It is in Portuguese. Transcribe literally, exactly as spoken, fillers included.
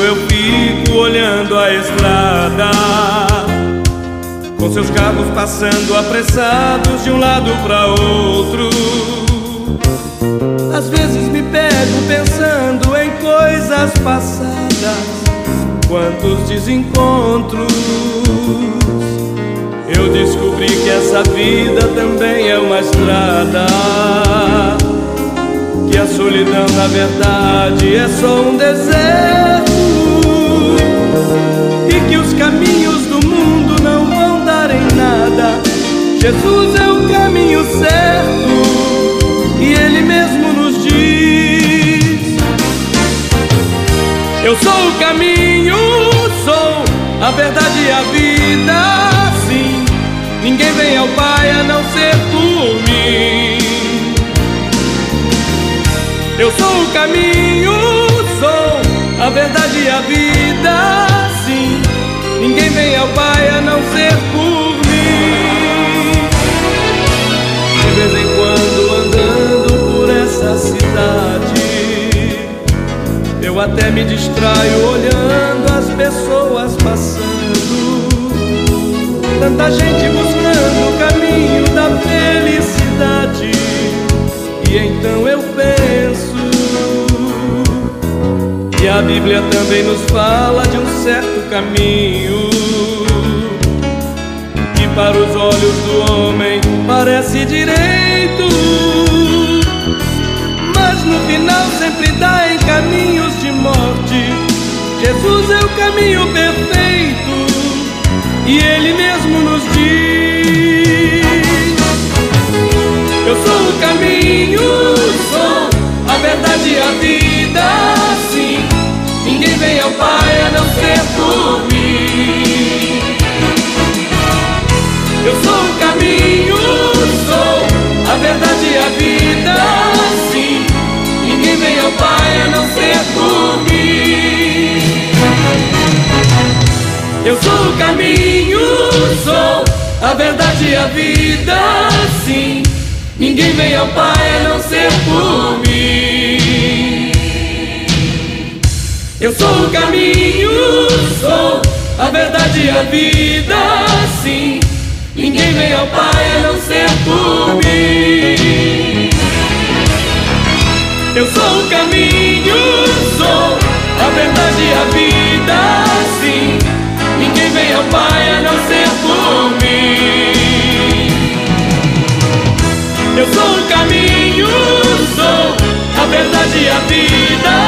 eu fico olhando a estrada, com seus carros passando apressados de um lado para outro. Às vezes me pego pensando em coisas passadas, quantos desencontros. Eu descobri que essa vida também é uma estrada, que a solidão na verdade é só um deserto, e que os caminhos do mundo não vão dar em nada. Jesus é o caminho certo, e Ele mesmo nos diz: eu sou o caminho, sou a verdade e a vida. Sim, ninguém vem ao Pai a não ser por mim. Eu sou o caminho, sou a verdade e a vida. Sim, ninguém vem ao Pai a não ser por mim. De vez em quando, andando por essa cidade, eu até me distraio olhando as pessoas passando. Tanta gente buscando o caminho da felicidade, e então eu penso que a Bíblia também nos fala de um certo caminho, que para os olhos do homem parece direito, mas no final sempre dá em caminhos de morte. Jesus é o caminho perfeito, e Ele mesmo nos diz: eu sou o caminho, sou a verdade e a vida. Sim, ninguém vem ao Pai a não ser por mim. Eu sou o caminho, sou a verdade e a vida. Sim, ninguém vem ao Pai a não ser por mim. Eu sou o caminho, sou a verdade e a vida. Sim, ninguém vem ao Pai a não ser por mim. Eu sou o caminho, sou a verdade e a vida. Sim, ninguém vem ao Pai a não ser por mim. Eu sou o caminho, sou a verdade e a vida. Sim, ninguém vem ao Pai a não ser por mim. Eu sou o caminho, sou a verdade e a vida.